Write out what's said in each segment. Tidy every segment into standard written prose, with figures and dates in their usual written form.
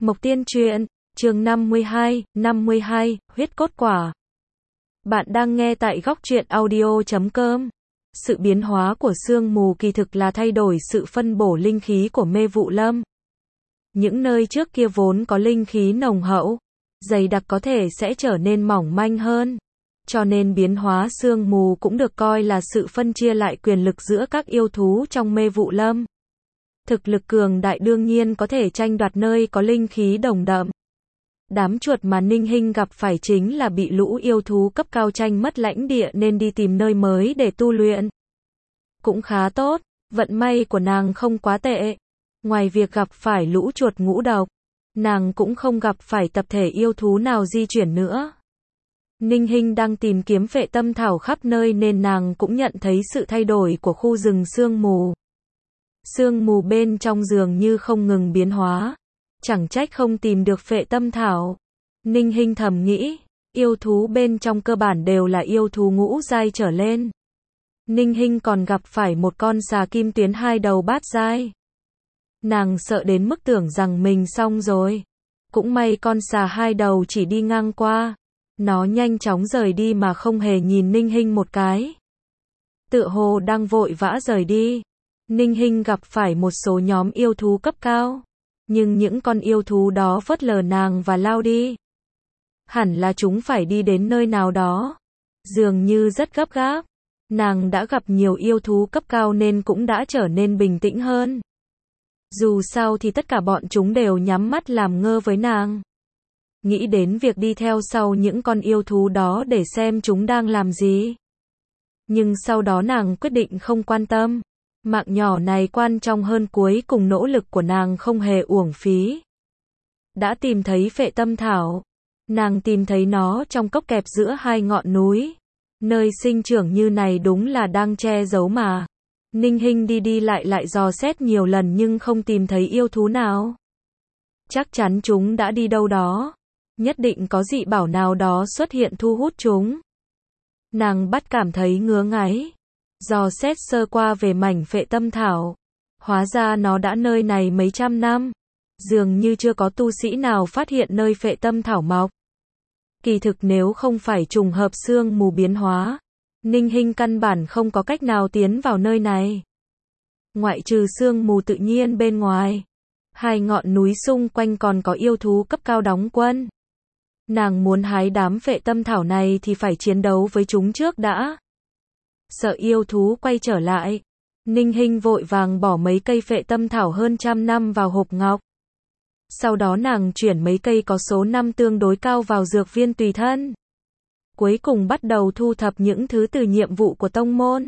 Mộc Tiên Truyện, chương 52, huyết cốt quả. Bạn đang nghe tại góc truyện audio.com. Sự biến hóa của sương mù kỳ thực là thay đổi sự phân bổ linh khí của mê vụ lâm. Những nơi trước kia vốn có linh khí nồng hậu, dày đặc có thể sẽ trở nên mỏng manh hơn. Cho nên biến hóa sương mù cũng được coi là sự phân chia lại quyền lực giữa các yêu thú trong mê vụ lâm. Thực lực cường đại đương nhiên có thể tranh đoạt nơi có linh khí đồng đậm. Đám chuột mà Ninh Hinh gặp phải chính là bị lũ yêu thú cấp cao tranh mất lãnh địa nên đi tìm nơi mới để tu luyện. Cũng khá tốt, vận may của nàng không quá tệ. Ngoài việc gặp phải lũ chuột ngũ độc, nàng cũng không gặp phải tập thể yêu thú nào di chuyển nữa. Ninh Hinh đang tìm kiếm phệ tâm thảo khắp nơi nên nàng cũng nhận thấy sự thay đổi của khu rừng sương mù. Sương mù bên trong dường như không ngừng biến hóa. Chẳng trách không tìm được phệ tâm thảo. Ninh Hinh thầm nghĩ, yêu thú bên trong cơ bản đều là yêu thú ngũ giai trở lên. Ninh Hinh còn gặp phải một con xà kim tuyến hai đầu bát giai. Nàng sợ đến mức tưởng rằng mình xong rồi. Cũng may con xà hai đầu chỉ đi ngang qua. Nó nhanh chóng rời đi mà không hề nhìn Ninh Hinh một cái. Tựa hồ đang vội vã rời đi. Ninh Hinh gặp phải một số nhóm yêu thú cấp cao. Nhưng những con yêu thú đó phớt lờ nàng và lao đi. Hẳn là chúng phải đi đến nơi nào đó. Dường như rất gấp gáp. Nàng đã gặp nhiều yêu thú cấp cao nên cũng đã trở nên bình tĩnh hơn. Dù sao thì tất cả bọn chúng đều nhắm mắt làm ngơ với nàng. Nghĩ đến việc đi theo sau những con yêu thú đó để xem chúng đang làm gì. Nhưng sau đó nàng quyết định không quan tâm. Mạng nhỏ này quan trọng hơn, cuối cùng nỗ lực của nàng không hề uổng phí. Đã tìm thấy phệ tâm thảo. Nàng tìm thấy nó trong cốc kẹp giữa hai ngọn núi. Nơi sinh trưởng như này đúng là đang che giấu mà. Ninh Hinh đi lại dò xét nhiều lần nhưng không tìm thấy yêu thú nào. Chắc chắn chúng đã đi đâu đó. Nhất định có dị bảo nào đó xuất hiện thu hút chúng. Nàng bắt cảm thấy ngứa ngáy. Dò xét sơ qua về mảnh phệ tâm thảo. Hóa ra nó đã nơi này mấy trăm năm. Dường như chưa có tu sĩ nào phát hiện nơi phệ tâm thảo mọc. Kỳ thực nếu không phải trùng hợp sương mù biến hóa, Ninh Hinh căn bản không có cách nào tiến vào nơi này. Ngoại trừ sương mù tự nhiên bên ngoài, hai ngọn núi xung quanh còn có yêu thú cấp cao đóng quân. Nàng muốn hái đám phệ tâm thảo này thì phải chiến đấu với chúng trước đã. Sợ yêu thú quay trở lại, Ninh Hinh vội vàng bỏ mấy cây phệ tâm thảo hơn trăm năm vào hộp ngọc. Sau đó nàng chuyển mấy cây có số năm tương đối cao vào dược viên tùy thân. Cuối cùng bắt đầu thu thập những thứ từ nhiệm vụ của tông môn.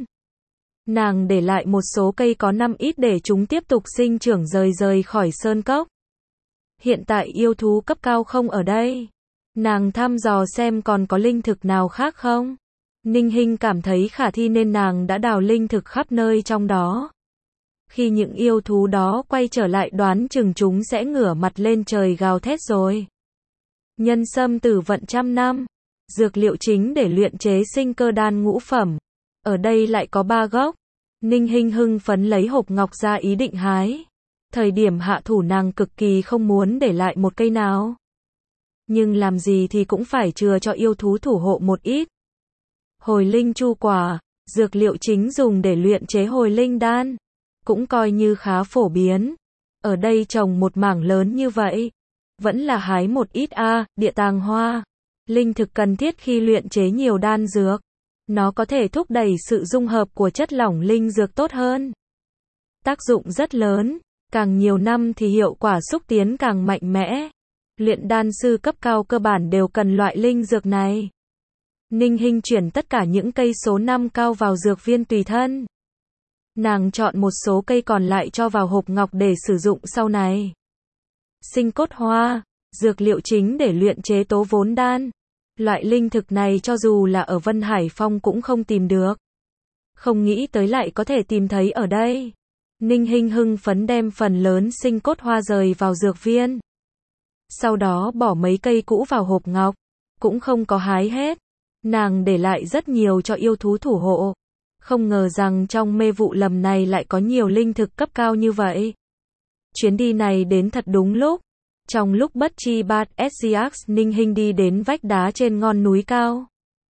Nàng để lại một số cây có năm ít để chúng tiếp tục sinh trưởng rời khỏi sơn cốc. Hiện tại yêu thú cấp cao không ở đây. Nàng thăm dò xem còn có linh thực nào khác không. Ninh Hinh cảm thấy khả thi nên nàng đã đào linh thực khắp nơi trong đó. Khi những yêu thú đó quay trở lại đoán chừng chúng sẽ ngửa mặt lên trời gào thét rồi. Nhân sâm tử vận trăm năm. Dược liệu chính để luyện chế sinh cơ đan ngũ phẩm. Ở đây lại có 3 gốc. Ninh Hinh hưng phấn lấy hộp ngọc ra ý định hái. Thời điểm hạ thủ nàng cực kỳ không muốn để lại một cây nào. Nhưng làm gì thì cũng phải chừa cho yêu thú thủ hộ một ít. Hồi linh chu quả, dược liệu chính dùng để luyện chế hồi linh đan. Cũng coi như khá phổ biến. Ở đây trồng một mảng lớn như vậy. Vẫn là hái một ít địa tàng hoa. Linh thực cần thiết khi luyện chế nhiều đan dược. Nó có thể thúc đẩy sự dung hợp của chất lỏng linh dược tốt hơn. Tác dụng rất lớn. Càng nhiều năm thì hiệu quả xúc tiến càng mạnh mẽ. Luyện đan sư cấp cao cơ bản đều cần loại linh dược này. Ninh Hinh chuyển tất cả những cây số 5 cao vào dược viên tùy thân. Nàng chọn một số cây còn lại cho vào hộp ngọc để sử dụng sau này. Sinh cốt hoa, dược liệu chính để luyện chế tố vốn đan. Loại linh thực này cho dù là ở Vân Hải Phong cũng không tìm được. Không nghĩ tới lại có thể tìm thấy ở đây. Ninh Hinh hưng phấn đem phần lớn sinh cốt hoa rời vào dược viên. Sau đó bỏ mấy cây cũ vào hộp ngọc. Cũng không có hái hết. Nàng để lại rất nhiều cho yêu thú thủ hộ. Không ngờ rằng trong mê vụ lầm này lại có nhiều linh thực cấp cao như vậy. Chuyến đi này đến thật đúng lúc. Trong lúc bất chi bát SGX, Ninh Hinh đi đến vách đá trên ngọn núi cao.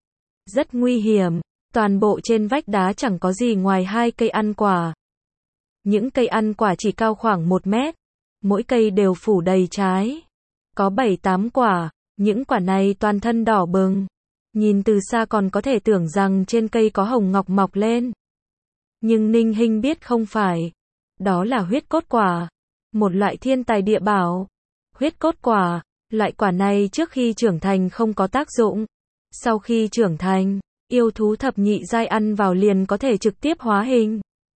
Rất nguy hiểm, toàn bộ trên vách đá chẳng có gì ngoài 2 cây ăn quả. Những cây ăn quả chỉ cao khoảng 1 mét, mỗi cây đều phủ đầy trái. Có 7-8 quả, những quả này toàn thân đỏ bừng. Nhìn từ xa còn có thể tưởng rằng trên cây có hồng ngọc mọc lên. Nhưng Ninh Hinh biết không phải. Đó là huyết cốt quả, một loại thiên tài địa bảo. Huyết cốt quả, loại quả này trước khi trưởng thành không có tác dụng. Sau khi trưởng thành, yêu thú thập nhị giai ăn vào liền có thể trực tiếp hóa hình.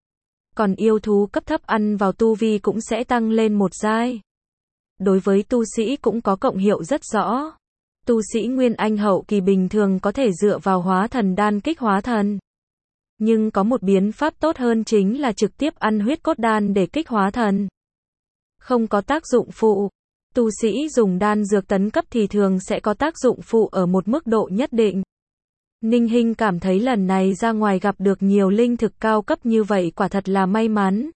Còn yêu thú cấp thấp ăn vào tu vi cũng sẽ tăng lên 1 giai. Đối với tu sĩ cũng có cộng hiệu rất rõ. Tu sĩ Nguyên Anh hậu kỳ bình thường có thể dựa vào hóa thần đan kích hóa thần. Nhưng có một biến pháp tốt hơn chính là trực tiếp ăn huyết cốt đan để kích hóa thần. Không có tác dụng phụ. Tu sĩ dùng đan dược tấn cấp thì thường sẽ có tác dụng phụ ở một mức độ nhất định. Ninh Hinh cảm thấy lần này ra ngoài gặp được nhiều linh thực cao cấp như vậy quả thật là may mắn.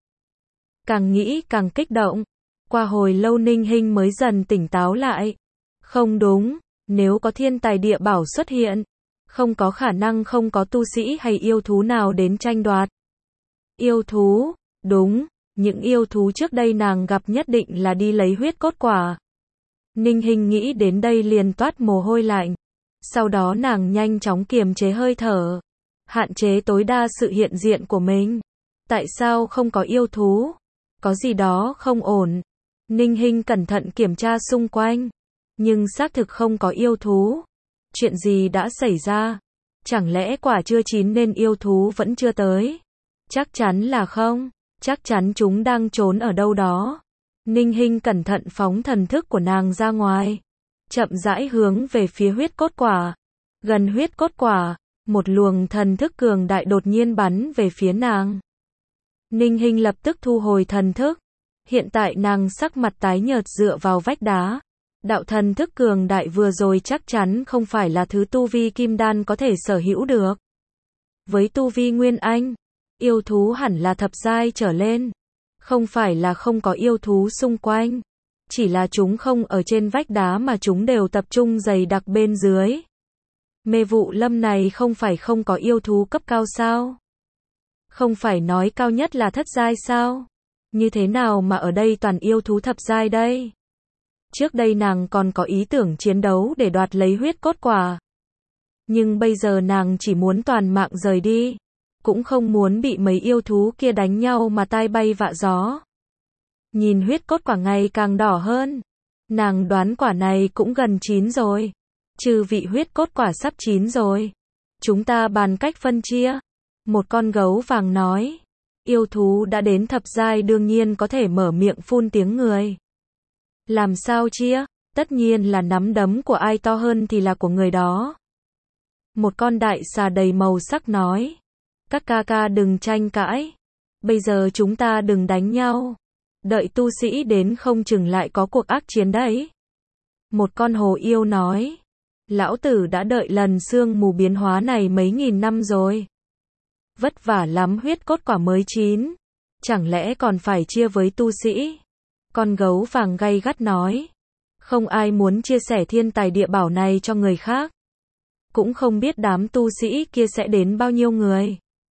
Càng nghĩ càng kích động. Qua hồi lâu Ninh Hinh mới dần tỉnh táo lại. Không đúng, nếu có thiên tài địa bảo xuất hiện, không có khả năng không có tu sĩ hay yêu thú nào đến tranh đoạt. Yêu thú, đúng, những yêu thú trước đây nàng gặp nhất định là đi lấy huyết cốt quả. Ninh Hinh nghĩ đến đây liền toát mồ hôi lạnh. Sau đó nàng nhanh chóng kiềm chế hơi thở, hạn chế tối đa sự hiện diện của mình. Tại sao không có yêu thú? Có gì đó không ổn. Ninh Hinh cẩn thận kiểm tra xung quanh, nhưng xác thực không có yêu thú. Chuyện gì đã xảy ra? Chẳng lẽ quả chưa chín nên yêu thú vẫn chưa tới? Chắc chắn là không, chắc chắn chúng đang trốn ở đâu đó. Ninh Hinh cẩn thận phóng thần thức của nàng ra ngoài, chậm rãi hướng về phía huyết cốt quả. Gần huyết cốt quả, một luồng thần thức cường đại đột nhiên bắn về phía nàng. Ninh Hinh lập tức thu hồi thần thức. Hiện tại nàng sắc mặt tái nhợt dựa vào vách đá. Đạo thần thức cường đại vừa rồi chắc chắn không phải là thứ tu vi kim đan có thể sở hữu được. Với tu vi Nguyên Anh, yêu thú hẳn là thập giai trở lên. Không phải là không có yêu thú xung quanh. Chỉ là chúng không ở trên vách đá mà chúng đều tập trung dày đặc bên dưới. Mê vụ lâm này không phải không có yêu thú cấp cao sao? Không phải nói cao nhất là thất giai sao? Như thế nào mà ở đây toàn yêu thú thập giai đây? Trước đây nàng còn có ý tưởng chiến đấu để đoạt lấy huyết cốt quả. Nhưng bây giờ nàng chỉ muốn toàn mạng rời đi. Cũng không muốn bị mấy yêu thú kia đánh nhau mà tai bay vạ gió. Nhìn huyết cốt quả ngày càng đỏ hơn. Nàng đoán quả này cũng gần chín rồi. Trừ vị huyết cốt quả sắp chín rồi. Chúng ta bàn cách phân chia. Một con gấu vàng nói. Yêu thú đã đến thập giai đương nhiên có thể mở miệng phun tiếng người. Làm sao chia? Tất nhiên là nắm đấm của ai to hơn thì là của người đó. Một con đại xà đầy màu sắc nói. Các ca ca đừng tranh cãi. Bây giờ chúng ta đừng đánh nhau. Đợi tu sĩ đến không chừng lại có cuộc ác chiến đấy. Một con hồ yêu nói. Lão tử đã đợi lần sương mù biến hóa này mấy nghìn năm rồi. Vất vả lắm huyết cốt quả mới chín. Chẳng lẽ còn phải chia với tu sĩ? Con gấu vàng gay gắt nói. Không ai muốn chia sẻ thiên tài địa bảo này cho người khác. Cũng không biết đám tu sĩ kia sẽ đến bao nhiêu người.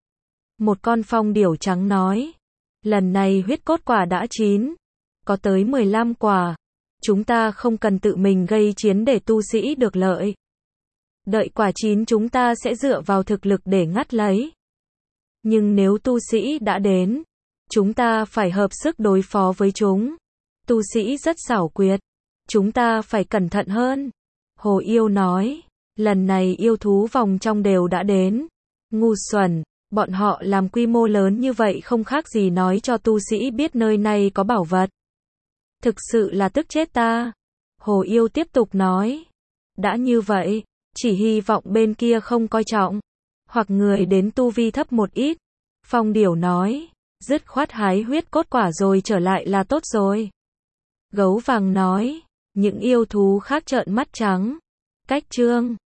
Một con phong điểu trắng nói. Lần này huyết cốt quả đã chín. Có tới 15 quả. Chúng ta không cần tự mình gây chiến để tu sĩ được lợi. Đợi quả chín chúng ta sẽ dựa vào thực lực để ngắt lấy. Nhưng nếu tu sĩ đã đến, chúng ta phải hợp sức đối phó với chúng. Tu sĩ rất xảo quyệt. Chúng ta phải cẩn thận hơn. Hồ yêu nói. Lần này yêu thú vòng trong đều đã đến. Ngu xuẩn. Bọn họ làm quy mô lớn như vậy không khác gì nói cho tu sĩ biết nơi này có bảo vật. Thực sự là tức chết ta. Hồ yêu tiếp tục nói. Đã như vậy, chỉ hy vọng bên kia không coi trọng. Hoặc người đến tu vi thấp một ít. Phong điểu nói. Dứt khoát hái huyết cốt quả rồi trở lại là tốt rồi. Gấu vàng nói. Những yêu thú khác trợn mắt trắng. Cách chương